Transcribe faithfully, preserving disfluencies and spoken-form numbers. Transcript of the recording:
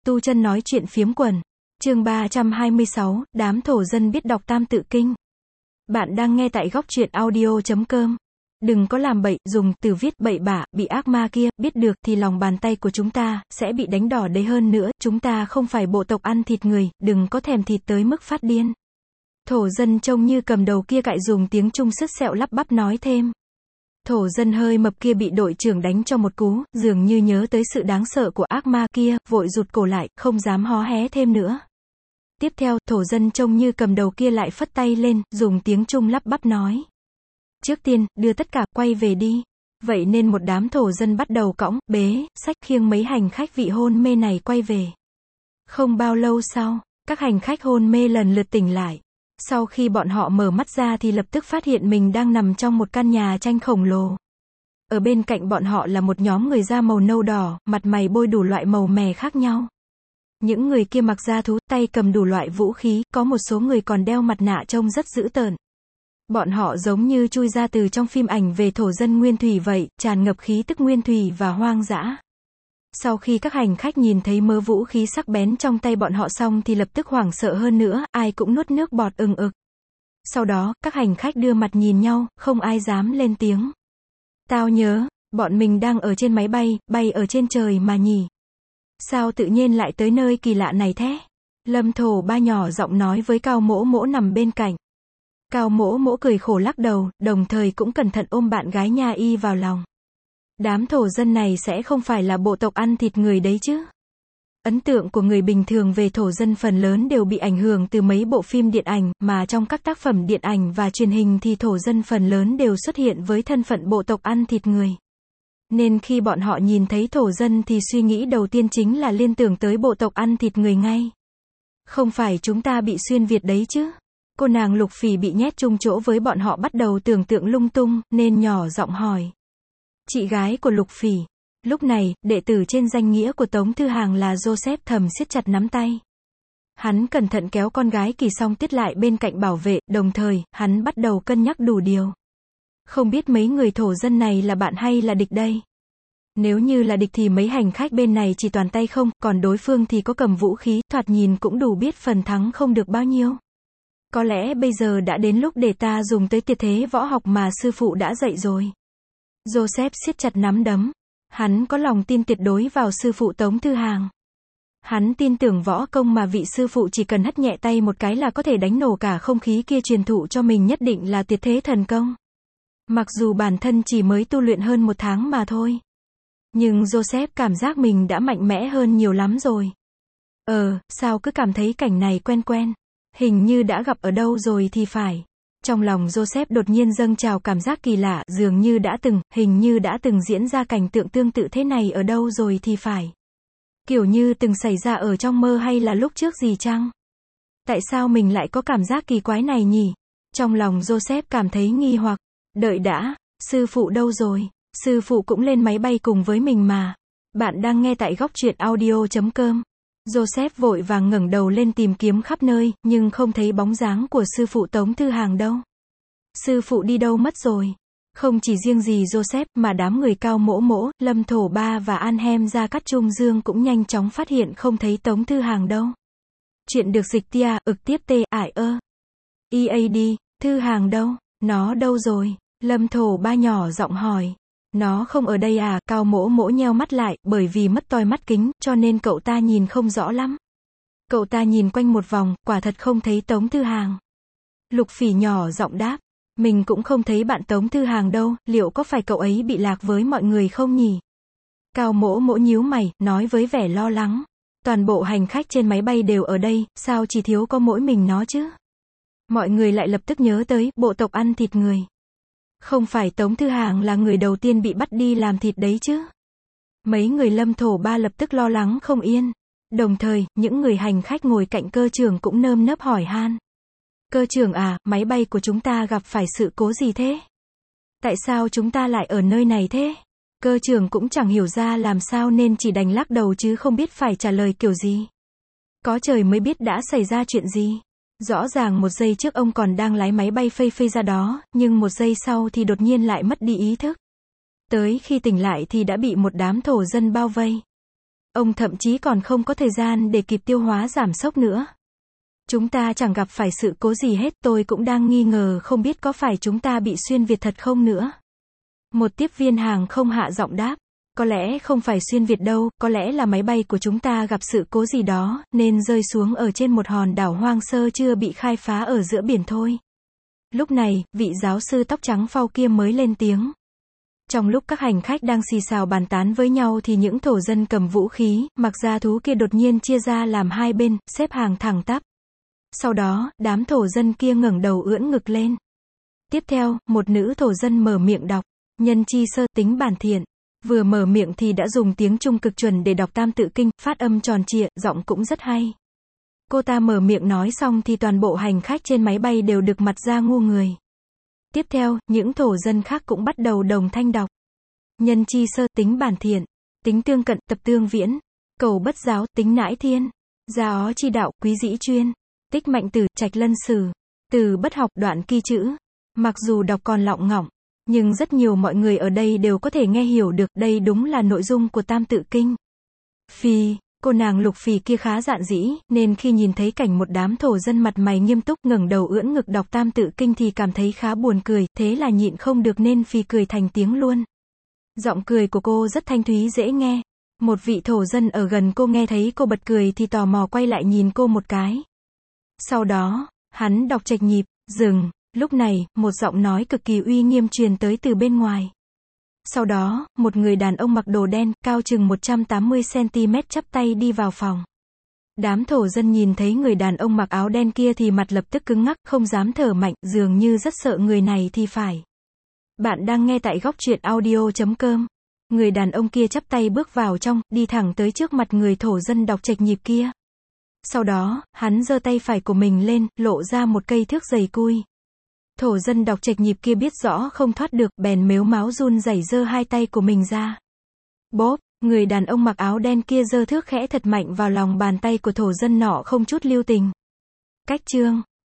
Tu Chân nói chuyện phiếm quần. Chương ba trăm hai mươi sáu, đám thổ dân biết đọc Tam Tự Kinh. Bạn đang nghe tại góc truyện audio chấm com. Đừng có làm bậy, dùng từ viết bậy bạ, bị ác ma kia biết được thì lòng bàn tay của chúng ta sẽ bị đánh đỏ đấy, hơn nữa, chúng ta không phải bộ tộc ăn thịt người, đừng có thèm thịt tới mức phát điên. Thổ dân trông như cầm đầu kia cại dùng tiếng Trung sứt sẹo lắp bắp nói thêm. Thổ dân hơi mập kia bị đội trưởng đánh cho một cú, dường như nhớ tới sự đáng sợ của ác ma kia, vội rụt cổ lại, không dám hó hé thêm nữa. Tiếp theo, thổ dân trông như cầm đầu kia lại phất tay lên, dùng tiếng Trung lắp bắp nói. Trước tiên, đưa tất cả, quay về đi. Vậy nên một đám thổ dân bắt đầu cõng, bế, xách khiêng mấy hành khách vị hôn mê này quay về. Không bao lâu sau, các hành khách hôn mê lần lượt tỉnh lại. Sau khi bọn họ mở mắt ra thì lập tức phát hiện mình đang nằm trong một căn nhà tranh khổng lồ. Ở bên cạnh bọn họ là một nhóm người da màu nâu đỏ, mặt mày bôi đủ loại màu mè khác nhau. Những người kia mặc da thú, tay cầm đủ loại vũ khí, có một số người còn đeo mặt nạ trông rất dữ tợn. Bọn họ giống như chui ra từ trong phim ảnh về thổ dân nguyên thủy vậy, tràn ngập khí tức nguyên thủy và hoang dã. Sau khi các hành khách nhìn thấy mớ vũ khí sắc bén trong tay bọn họ xong thì lập tức hoảng sợ hơn nữa, ai cũng nuốt nước bọt ừng ực. Sau đó, các hành khách đưa mặt nhìn nhau, không ai dám lên tiếng. Tao nhớ, bọn mình đang ở trên máy bay, bay ở trên trời mà nhỉ. Sao tự nhiên lại tới nơi kỳ lạ này thế? Lâm Thổ Ba nhỏ giọng nói với Cao Mỗ Mỗ nằm bên cạnh. Cao Mỗ Mỗ cười khổ lắc đầu, đồng thời cũng cẩn thận ôm bạn gái Nha Y vào lòng. Đám thổ dân này sẽ không phải là bộ tộc ăn thịt người đấy chứ? Ấn tượng của người bình thường về thổ dân phần lớn đều bị ảnh hưởng từ mấy bộ phim điện ảnh, mà trong các tác phẩm điện ảnh và truyền hình thì thổ dân phần lớn đều xuất hiện với thân phận bộ tộc ăn thịt người. Nên khi bọn họ nhìn thấy thổ dân thì suy nghĩ đầu tiên chính là liên tưởng tới bộ tộc ăn thịt người ngay. Không phải chúng ta bị xuyên Việt đấy chứ? Cô nàng Lục Phỉ bị nhét chung chỗ với bọn họ bắt đầu tưởng tượng lung tung, nên nhỏ giọng hỏi. Chị gái của Lục Phỉ. Lúc này, đệ tử trên danh nghĩa của Tống Thư Hàng là Joseph thầm siết chặt nắm tay. Hắn cẩn thận kéo con gái Kỳ Song Tiết lại bên cạnh bảo vệ, đồng thời, hắn bắt đầu cân nhắc đủ điều. Không biết mấy người thổ dân này là bạn hay là địch đây? Nếu như là địch thì mấy hành khách bên này chỉ toàn tay không, còn đối phương thì có cầm vũ khí, thoạt nhìn cũng đủ biết phần thắng không được bao nhiêu. Có lẽ bây giờ đã đến lúc để ta dùng tới tuyệt thế võ học mà sư phụ đã dạy rồi. Joseph siết chặt nắm đấm. Hắn có lòng tin tuyệt đối vào sư phụ Tống Thư Hàng. Hắn tin tưởng võ công mà vị sư phụ chỉ cần hất nhẹ tay một cái là có thể đánh nổ cả không khí kia truyền thụ cho mình nhất định là tuyệt thế thần công. Mặc dù bản thân chỉ mới tu luyện hơn một tháng mà thôi. Nhưng Joseph cảm giác mình đã mạnh mẽ hơn nhiều lắm rồi. Ờ, sao cứ cảm thấy cảnh này quen quen. Hình như đã gặp ở đâu rồi thì phải. Trong lòng Joseph đột nhiên dâng trào cảm giác kỳ lạ, dường như đã từng, hình như đã từng diễn ra cảnh tượng tương tự thế này ở đâu rồi thì phải. Kiểu như từng xảy ra ở trong mơ hay là lúc trước gì chăng? Tại sao mình lại có cảm giác kỳ quái này nhỉ? Trong lòng Joseph cảm thấy nghi hoặc. Đợi đã, sư phụ đâu rồi? Sư phụ cũng lên máy bay cùng với mình mà. Bạn đang nghe tại góc truyện audio chấm com. Joseph vội vàng ngẩng đầu lên tìm kiếm khắp nơi, nhưng không thấy bóng dáng của sư phụ Tống Thư Hàng đâu. Sư phụ đi đâu mất rồi? Không chỉ riêng gì Joseph, mà đám người Cao Mỗ Mỗ, Lâm Thổ Ba và An Hem Gia Cát Trung Dương cũng nhanh chóng phát hiện không thấy Tống Thư Hàng đâu. Chuyện được dịch tia, ực tiếp tê, ải ơ. e a đê, Thư Hàng đâu? Nó đâu rồi? Lâm Thổ Ba nhỏ giọng hỏi. Nó không ở đây à? Cao Mỗ Mỗ nheo mắt lại, bởi vì mất toi mắt kính, cho nên cậu ta nhìn không rõ lắm. Cậu ta nhìn quanh một vòng, quả thật không thấy Tống Thư Hàng. Lục Phỉ nhỏ giọng đáp. Mình cũng không thấy bạn Tống Thư Hàng đâu, liệu có phải cậu ấy bị lạc với mọi người không nhỉ? Cao Mỗ Mỗ nhíu mày, nói với vẻ lo lắng. Toàn bộ hành khách trên máy bay đều ở đây, sao chỉ thiếu có mỗi mình nó chứ? Mọi người lại lập tức nhớ tới, bộ tộc ăn thịt người. Không phải Tống Thư Hàng là người đầu tiên bị bắt đi làm thịt đấy chứ? Mấy người Lâm Thổ Ba lập tức lo lắng không yên. Đồng thời, những người hành khách ngồi cạnh cơ trưởng cũng nơm nớp hỏi han. Cơ trưởng à, máy bay của chúng ta gặp phải sự cố gì thế? Tại sao chúng ta lại ở nơi này thế? Cơ trưởng cũng chẳng hiểu ra làm sao nên chỉ đành lắc đầu chứ không biết phải trả lời kiểu gì. Có trời mới biết đã xảy ra chuyện gì. Rõ ràng một giây trước ông còn đang lái máy bay phây phây ra đó, nhưng một giây sau thì đột nhiên lại mất đi ý thức. Tới khi tỉnh lại thì đã bị một đám thổ dân bao vây. Ông thậm chí còn không có thời gian để kịp tiêu hóa giảm sốc nữa. Chúng ta chẳng gặp phải sự cố gì hết, tôi cũng đang nghi ngờ không biết có phải chúng ta bị xuyên Việt thật không nữa. Một tiếp viên hàng không hạ giọng đáp. Có lẽ không phải xuyên Việt đâu, có lẽ là máy bay của chúng ta gặp sự cố gì đó, nên rơi xuống ở trên một hòn đảo hoang sơ chưa bị khai phá ở giữa biển thôi. Lúc này, vị giáo sư tóc trắng phau kia mới lên tiếng. Trong lúc các hành khách đang xì xào bàn tán với nhau thì những thổ dân cầm vũ khí, mặc da thú kia đột nhiên chia ra làm hai bên, xếp hàng thẳng tắp. Sau đó, đám thổ dân kia ngẩng đầu ưỡn ngực lên. Tiếp theo, một nữ thổ dân mở miệng đọc. Nhân chi sơ, tính bản thiện. Vừa mở miệng thì đã dùng tiếng Trung cực chuẩn để đọc Tam Tự Kinh, phát âm tròn trịa, giọng cũng rất hay. Cô ta mở miệng nói xong thì toàn bộ hành khách trên máy bay đều được mặt ra ngu người. Tiếp theo, những thổ dân khác cũng bắt đầu đồng thanh đọc. Nhân chi sơ, tính bản thiện. Tính tương cận, tập tương viễn. Cầu bất giáo, tính nãi thiên. Gia ó chi đạo, quý dĩ chuyên. Tích mạnh tử, trạch lân sử. Từ bất học, đoạn kỳ chữ. Mặc dù đọc còn lọng ngọng, nhưng rất nhiều mọi người ở đây đều có thể nghe hiểu được, đây đúng là nội dung của Tam Tự Kinh. Phi, cô nàng Lục Phì kia khá dạn dĩ, nên khi nhìn thấy cảnh một đám thổ dân mặt mày nghiêm túc ngẩng đầu ưỡn ngực đọc Tam Tự Kinh thì cảm thấy khá buồn cười, thế là nhịn không được nên phì cười thành tiếng luôn. Giọng cười của cô rất thanh thúy dễ nghe. Một vị thổ dân ở gần cô nghe thấy cô bật cười thì tò mò quay lại nhìn cô một cái. Sau đó, hắn đọc chệch nhịp, dừng. Lúc này, một giọng nói cực kỳ uy nghiêm truyền tới từ bên ngoài. Sau đó, một người đàn ông mặc đồ đen, cao chừng một trăm tám mươi xăng ti mét chắp tay đi vào phòng. Đám thổ dân nhìn thấy người đàn ông mặc áo đen kia thì mặt lập tức cứng ngắc, không dám thở mạnh, dường như rất sợ người này thì phải. Bạn đang nghe tại góc truyện audio chấm com. Người đàn ông kia chắp tay bước vào trong, đi thẳng tới trước mặt người thổ dân đọc chệch nhịp kia. Sau đó, hắn giơ tay phải của mình lên, lộ ra một cây thước dày cui. Thổ dân đọc chệch nhịp kia biết rõ không thoát được, bèn mếu máo run rẩy giơ hai tay của mình ra. Bóp, người đàn ông mặc áo đen kia giơ thước khẽ thật mạnh vào lòng bàn tay của thổ dân nọ không chút lưu tình. Cách chương